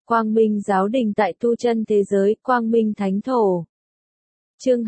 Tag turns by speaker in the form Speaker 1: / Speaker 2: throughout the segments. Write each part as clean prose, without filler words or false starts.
Speaker 1: Quang Minh giáo đình tại tu chân thế giới, Quang Minh thánh thổ. Chương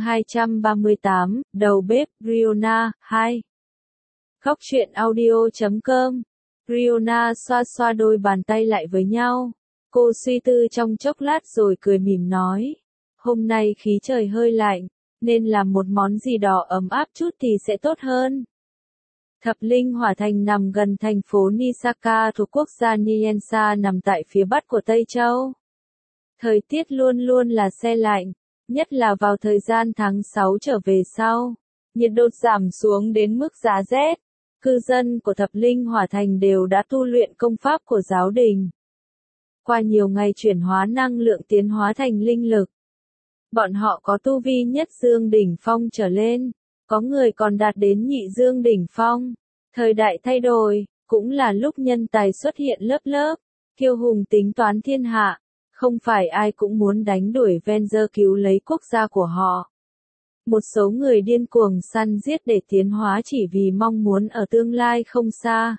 Speaker 1: 238, đầu bếp, Riona, 2. Khóc chuyện audio.com. Riona xoa xoa đôi bàn tay lại với nhau. Cô suy tư trong chốc lát rồi cười mỉm nói. Hôm nay khí trời hơi lạnh, nên làm một món gì đó ấm áp chút thì sẽ tốt hơn. Thập Linh Hỏa Thành nằm gần thành phố Nisaka thuộc quốc gia Niensa nằm tại phía bắc của Tây Châu. Thời tiết luôn luôn là se lạnh, nhất là vào thời gian tháng 6 trở về sau. Nhiệt độ giảm xuống đến mức giá rét. Cư dân của Thập Linh Hỏa Thành đều đã tu luyện công pháp của giáo đình. Qua nhiều ngày chuyển hóa năng lượng tiến hóa thành linh lực. Bọn họ có tu vi nhất dương đỉnh phong trở lên. Có người còn đạt đến nhị dương đỉnh phong. Thời đại thay đổi, cũng là lúc nhân tài xuất hiện lớp lớp. Kiêu hùng tính toán thiên hạ. Không phải ai cũng muốn đánh đuổi Venzer cứu lấy quốc gia của họ. Một số người điên cuồng săn giết để tiến hóa chỉ vì mong muốn ở tương lai không xa.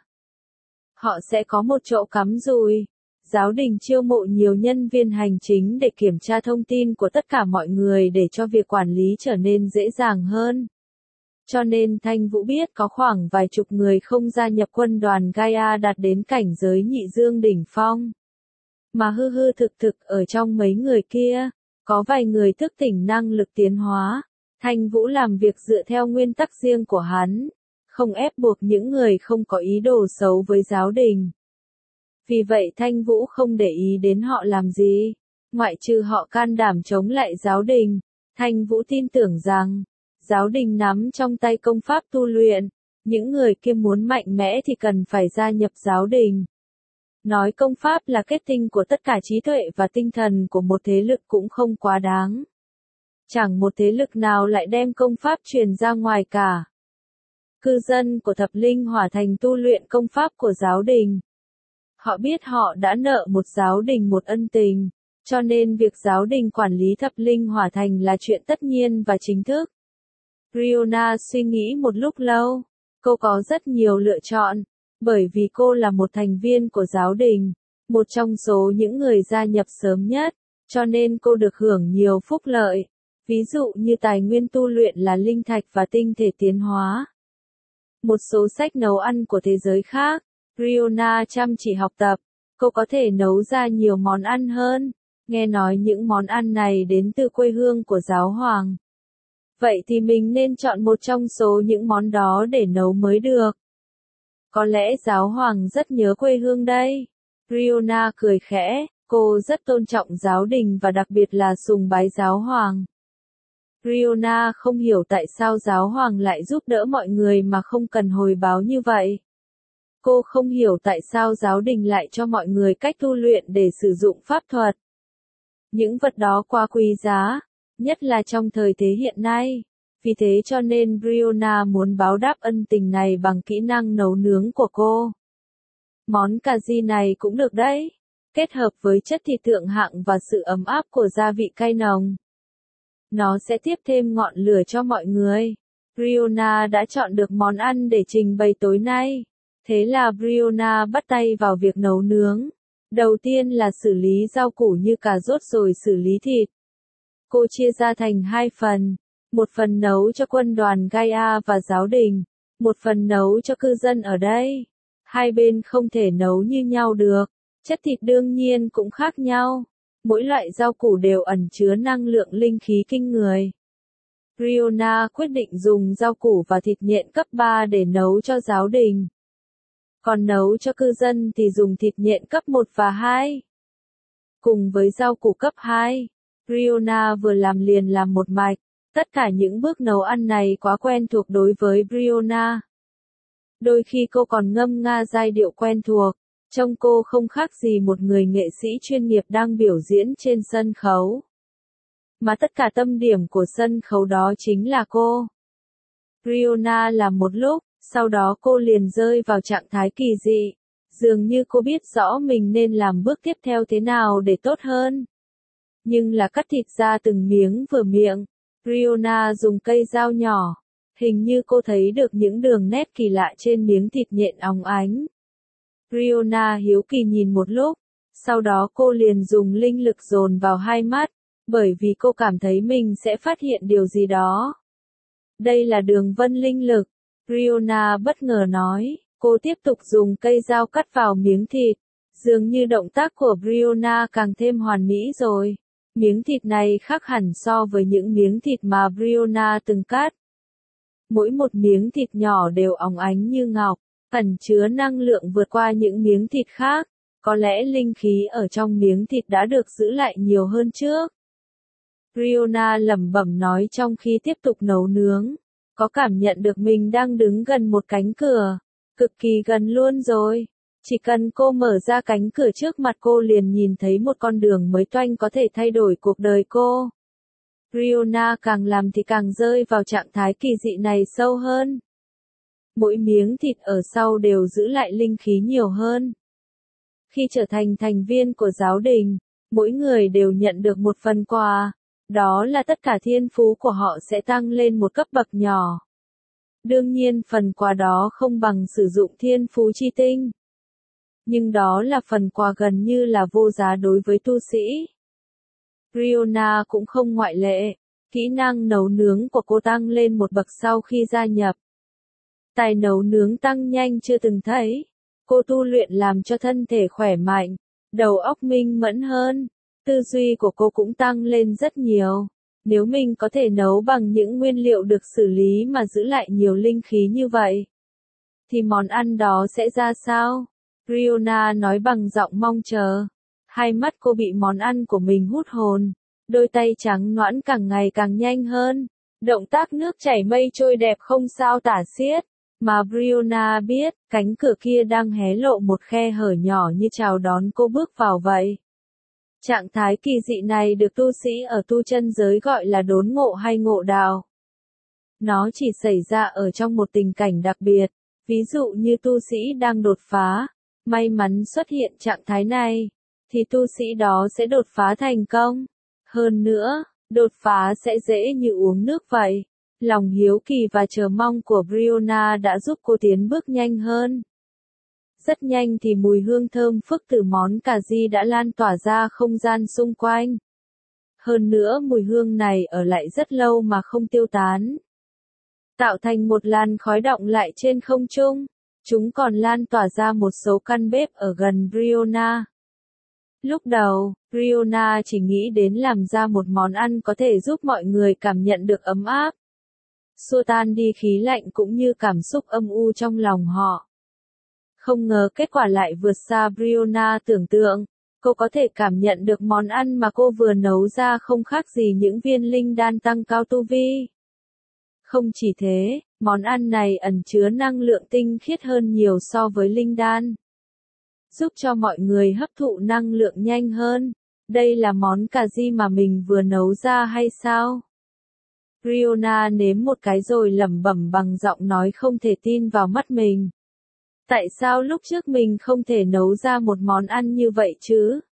Speaker 1: Họ sẽ có một chỗ cắm rùi. Giáo đình chiêu mộ nhiều nhân viên hành chính để kiểm tra thông tin của tất cả mọi người để cho việc quản lý trở nên dễ dàng hơn. Cho nên Thanh Vũ biết có khoảng vài chục người không gia nhập quân đoàn Gaia đạt đến cảnh giới nhị dương đỉnh phong. Mà hư hư thực thực ở trong mấy người kia, có vài người thức tỉnh năng lực tiến hóa. Thanh Vũ làm việc dựa theo nguyên tắc riêng của hắn, không ép buộc những người không có ý đồ xấu với giáo đình. Vì vậy Thanh Vũ không để ý đến họ làm gì, ngoại trừ họ can đảm chống lại giáo đình. Thanh Vũ tin tưởng rằng, giáo đình nắm trong tay công pháp tu luyện, những người kia muốn mạnh mẽ thì cần phải gia nhập giáo đình. Nói công pháp là kết tinh của tất cả trí tuệ và tinh thần của một thế lực cũng không quá đáng. Chẳng một thế lực nào lại đem công pháp truyền ra ngoài cả. Cư dân của Thập Linh Hỏa Thành tu luyện công pháp của giáo đình. Họ biết họ đã nợ một giáo đình một ân tình, cho nên việc giáo đình quản lý Thập Linh Hỏa Thành là chuyện tất nhiên và chính thức. Riona suy nghĩ một lúc lâu. Cô có rất nhiều lựa chọn, bởi vì cô là một thành viên của giáo đình, một trong số những người gia nhập sớm nhất, cho nên cô được hưởng nhiều phúc lợi. Ví dụ như tài nguyên tu luyện là linh thạch và tinh thể tiến hóa. Một số sách nấu ăn của thế giới khác, Riona chăm chỉ học tập, cô có thể nấu ra nhiều món ăn hơn. Nghe nói những món ăn này đến từ quê hương của giáo hoàng. Vậy thì mình nên chọn một trong số những món đó để nấu mới được. Có lẽ giáo hoàng rất nhớ quê hương đây. Riona cười khẽ, cô rất tôn trọng giáo đình và đặc biệt là sùng bái giáo hoàng. Riona không hiểu tại sao giáo hoàng lại giúp đỡ mọi người mà không cần hồi báo như vậy. Cô không hiểu tại sao giáo đình lại cho mọi người cách tu luyện để sử dụng pháp thuật. Những vật đó quá quý giá, nhất là trong thời thế hiện nay. Vì thế cho nên Riona muốn báo đáp ân tình này bằng kỹ năng nấu nướng của cô. Món cà ri này cũng được đấy, kết hợp với chất thịt thượng hạng và sự ấm áp của gia vị cay nồng. Nó sẽ tiếp thêm ngọn lửa cho mọi người. Riona đã chọn được món ăn để trình bày tối nay. Thế là Riona bắt tay vào việc nấu nướng. Đầu tiên là xử lý rau củ như cà rốt rồi xử lý thịt. Cô chia ra thành hai phần. Một phần nấu cho quân đoàn Gaia và giáo đình. Một phần nấu cho cư dân ở đây. Hai bên không thể nấu như nhau được. Chất thịt đương nhiên cũng khác nhau. Mỗi loại rau củ đều ẩn chứa năng lượng linh khí kinh người. Riona quyết định dùng rau củ và thịt nhện cấp 3 để nấu cho giáo đình. Còn nấu cho cư dân thì dùng thịt nhện cấp 1 và 2. Cùng với rau củ cấp 2, Riona vừa làm liền làm một mạch. Tất cả những bước nấu ăn này quá quen thuộc đối với Riona. Đôi khi cô còn ngâm nga giai điệu quen thuộc. Trông cô không khác gì một người nghệ sĩ chuyên nghiệp đang biểu diễn trên sân khấu. Mà tất cả tâm điểm của sân khấu đó chính là cô. Riona làm một lúc, sau đó cô liền rơi vào trạng thái kỳ dị. Dường như cô biết rõ mình nên làm bước tiếp theo thế nào để tốt hơn. Nhưng là cắt thịt ra từng miếng vừa miệng. Riona dùng cây dao nhỏ. Hình như cô thấy được những đường nét kỳ lạ trên miếng thịt nhện óng ánh. Riona hiếu kỳ nhìn một lúc, Sau đó cô liền dùng linh lực dồn vào hai mắt, bởi vì cô cảm thấy mình sẽ phát hiện điều gì đó. Đây là đường vân linh lực, Riona bất ngờ nói. Cô tiếp tục dùng cây dao cắt vào miếng thịt. Dường như động tác của Riona càng thêm hoàn mỹ rồi. Miếng thịt này khác hẳn so với những miếng thịt mà Riona từng cắt. Mỗi một miếng thịt nhỏ đều óng ánh như ngọc, ẩn chứa năng lượng vượt qua những miếng thịt khác. Có lẽ linh khí ở trong miếng thịt đã được giữ lại nhiều hơn trước. Riona lẩm bẩm nói trong khi tiếp tục nấu nướng. Có cảm nhận được mình đang đứng gần một cánh cửa. Cực kỳ gần luôn rồi. Chỉ cần cô mở ra cánh cửa trước mặt cô liền nhìn thấy một con đường mới toanh có thể thay đổi cuộc đời cô. Riona càng làm thì càng rơi vào trạng thái kỳ dị này sâu hơn. Mỗi miếng thịt ở sau đều giữ lại linh khí nhiều hơn. Khi trở thành thành viên của giáo đình, mỗi người đều nhận được một phần quà. Đó là tất cả thiên phú của họ sẽ tăng lên một cấp bậc nhỏ. Đương nhiên phần quà đó không bằng sử dụng thiên phú chi tinh. Nhưng đó là phần quà gần như là vô giá đối với tu sĩ. Riona cũng không ngoại lệ. Kỹ năng nấu nướng của cô tăng lên một bậc sau khi gia nhập. Tài nấu nướng tăng nhanh chưa từng thấy. Cô tu luyện làm cho thân thể khỏe mạnh, đầu óc minh mẫn hơn. Tư duy của cô cũng tăng lên rất nhiều. Nếu mình có thể nấu bằng những nguyên liệu được xử lý mà giữ lại nhiều linh khí như vậy, thì món ăn đó sẽ ra sao? Riona nói bằng giọng mong chờ. Hai mắt cô bị món ăn của mình hút hồn. Đôi tay trắng nõn càng ngày càng nhanh hơn. Động tác nước chảy mây trôi đẹp không sao tả xiết. Mà Riona biết, cánh cửa kia đang hé lộ một khe hở nhỏ như chào đón cô bước vào vậy. Trạng thái kỳ dị này được tu sĩ ở tu chân giới gọi là đốn ngộ hay ngộ đạo. Nó chỉ xảy ra ở trong một tình cảnh đặc biệt, ví dụ như tu sĩ đang đột phá, may mắn xuất hiện trạng thái này, thì tu sĩ đó sẽ đột phá thành công. Hơn nữa, đột phá sẽ dễ như uống nước vậy. Lòng hiếu kỳ và chờ mong của Riona đã giúp cô tiến bước nhanh hơn. Rất nhanh thì mùi hương thơm phức từ món cà ri đã lan tỏa ra không gian xung quanh. Hơn nữa mùi hương này ở lại rất lâu mà không tiêu tán. Tạo thành một làn khói đọng lại trên không trung. Chúng còn lan tỏa ra một số căn bếp ở gần Riona. Lúc đầu, Riona chỉ nghĩ đến làm ra một món ăn có thể giúp mọi người cảm nhận được ấm áp, xua tan đi khí lạnh cũng như cảm xúc âm u trong lòng họ. Không ngờ kết quả lại vượt xa Riona tưởng tượng. Cô có thể cảm nhận được món ăn mà cô vừa nấu ra không khác gì những viên linh đan tăng cao tu vi. Không chỉ thế, món ăn này ẩn chứa năng lượng tinh khiết hơn nhiều so với linh đan, giúp cho mọi người hấp thụ năng lượng nhanh hơn. Đây là món cà ri mà mình vừa nấu ra hay sao? Riona nếm một cái rồi lẩm bẩm bằng giọng nói không thể tin vào mắt mình. Tại sao lúc trước mình không thể nấu ra một món ăn như vậy chứ?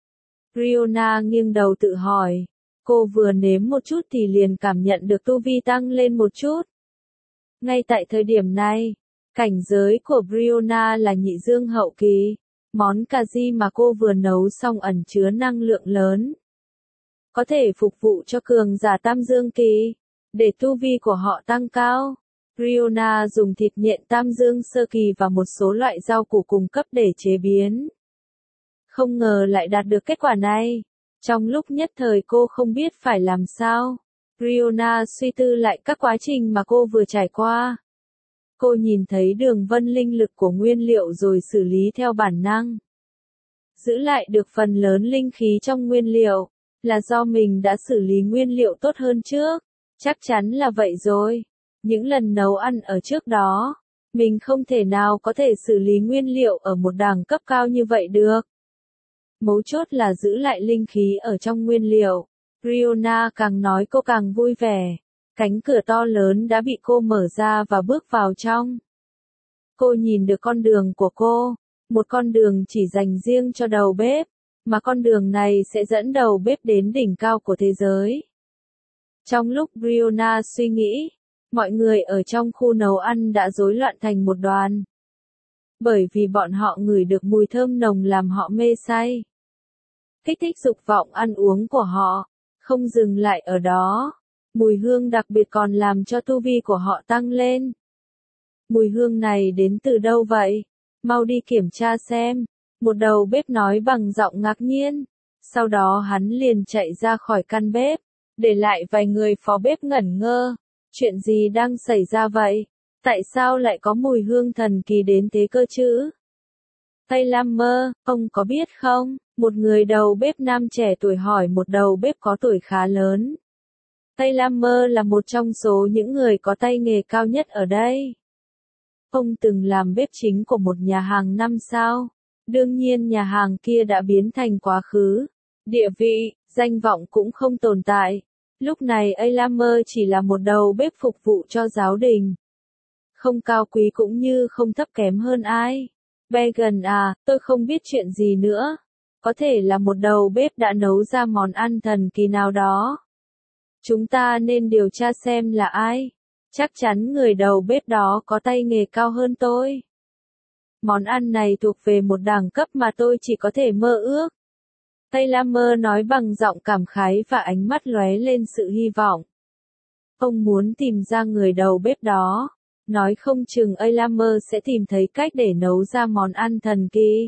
Speaker 1: Riona nghiêng đầu tự hỏi. Cô vừa nếm một chút thì liền cảm nhận được tu vi tăng lên một chút. Ngay tại thời điểm này, cảnh giới của Riona là nhị dương hậu kỳ. Món cà ri mà cô vừa nấu xong ẩn chứa năng lượng lớn, có thể phục vụ cho cường giả tam dương kỳ, để tu vi của họ tăng cao. Riona dùng thịt nhện tam dương sơ kỳ và một số loại rau củ cùng cấp để chế biến. Không ngờ lại đạt được kết quả này. Trong lúc nhất thời cô không biết phải làm sao. Riona suy tư lại các quá trình mà cô vừa trải qua. Cô nhìn thấy đường vân linh lực của nguyên liệu rồi xử lý theo bản năng. Giữ lại được phần lớn linh khí trong nguyên liệu, là do mình đã xử lý nguyên liệu tốt hơn trước. Chắc chắn là vậy rồi. Những lần nấu ăn ở trước đó, mình không thể nào có thể xử lý nguyên liệu ở một đẳng cấp cao như vậy được. Mấu chốt là giữ lại linh khí ở trong nguyên liệu. Riona càng nói cô càng vui vẻ. Cánh cửa to lớn đã bị cô mở ra và bước vào trong. Cô nhìn được con đường của cô, một con đường chỉ dành riêng cho đầu bếp, mà con đường này sẽ dẫn đầu bếp đến đỉnh cao của thế giới. Trong lúc Riona suy nghĩ, mọi người ở trong khu nấu ăn đã rối loạn thành một đoàn. Bởi vì bọn họ ngửi được mùi thơm nồng làm họ mê say. kích thích dục vọng ăn uống của họ. Không dừng lại ở đó, mùi hương đặc biệt còn làm cho tu vi của họ tăng lên. Mùi hương này đến từ đâu vậy? Mau đi kiểm tra xem. Một đầu bếp nói bằng giọng ngạc nhiên. Sau đó hắn liền chạy ra khỏi căn bếp, để lại vài người phó bếp ngẩn ngơ. Chuyện gì đang xảy ra vậy? Tại sao lại có mùi hương thần kỳ đến thế cơ chứ? Tây Lam Mơ, ông có biết không? Một người đầu bếp nam trẻ tuổi hỏi một đầu bếp có tuổi khá lớn. Tây Lam Mơ là một trong số những người có tay nghề cao nhất ở đây. Ông từng làm bếp chính của một nhà hàng 5 sao. Đương nhiên nhà hàng kia đã biến thành quá khứ. Địa vị, danh vọng cũng không tồn tại. Lúc này Elamer chỉ là một đầu bếp phục vụ cho giáo đình. Không cao quý cũng như không thấp kém hơn ai. Vegan à, tôi không biết chuyện gì nữa. Có thể là một đầu bếp đã nấu ra món ăn thần kỳ nào đó. Chúng ta nên điều tra xem là ai. Chắc chắn người đầu bếp đó có tay nghề cao hơn tôi. Món ăn này thuộc về một đẳng cấp mà tôi chỉ có thể mơ ước. Taylor nói bằng giọng cảm khái và ánh mắt lóe lên sự hy vọng. Ông muốn tìm ra người đầu bếp đó. Nói không chừng Taylor sẽ tìm thấy cách để nấu ra món ăn thần kỳ.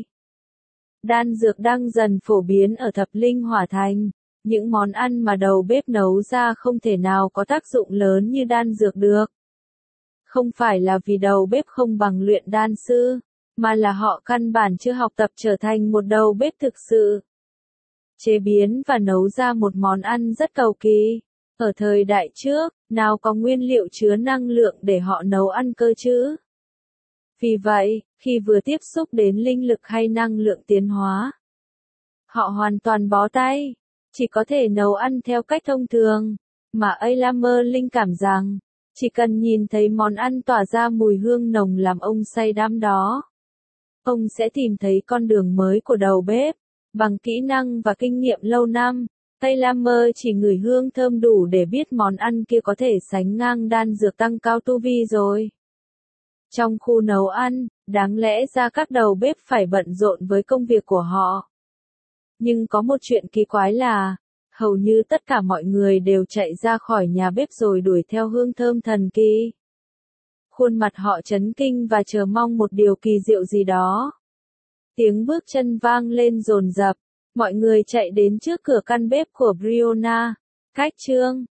Speaker 1: Đan dược đang dần phổ biến ở Thập Linh Hỏa Thành. Những món ăn mà đầu bếp nấu ra không thể nào có tác dụng lớn như đan dược được. Không phải là vì đầu bếp không bằng luyện đan sư, mà là họ căn bản chưa học tập trở thành một đầu bếp thực sự. Chế biến và nấu ra một món ăn rất cầu kỳ. Ở thời đại trước, nào có nguyên liệu chứa năng lượng để họ nấu ăn cơ chứ? Vì vậy, khi vừa tiếp xúc đến linh lực hay năng lượng tiến hóa, họ hoàn toàn bó tay, chỉ có thể nấu ăn theo cách thông thường, mà Elamer linh cảm rằng, chỉ cần nhìn thấy món ăn tỏa ra mùi hương nồng làm ông say đắm đó, ông sẽ tìm thấy con đường mới của đầu bếp. Bằng kỹ năng và kinh nghiệm lâu năm, Elamer chỉ ngửi hương thơm đủ để biết món ăn kia có thể sánh ngang đan dược tăng cao tu vi rồi. Trong khu nấu ăn, đáng lẽ ra các đầu bếp phải bận rộn với công việc của họ. Nhưng có một chuyện kỳ quái là, hầu như tất cả mọi người đều chạy ra khỏi nhà bếp rồi đuổi theo hương thơm thần kỳ. Khuôn mặt họ chấn kinh và chờ mong một điều kỳ diệu gì đó. Tiếng bước chân vang lên dồn dập, mọi người chạy đến trước cửa căn bếp của Brianna. Cách chương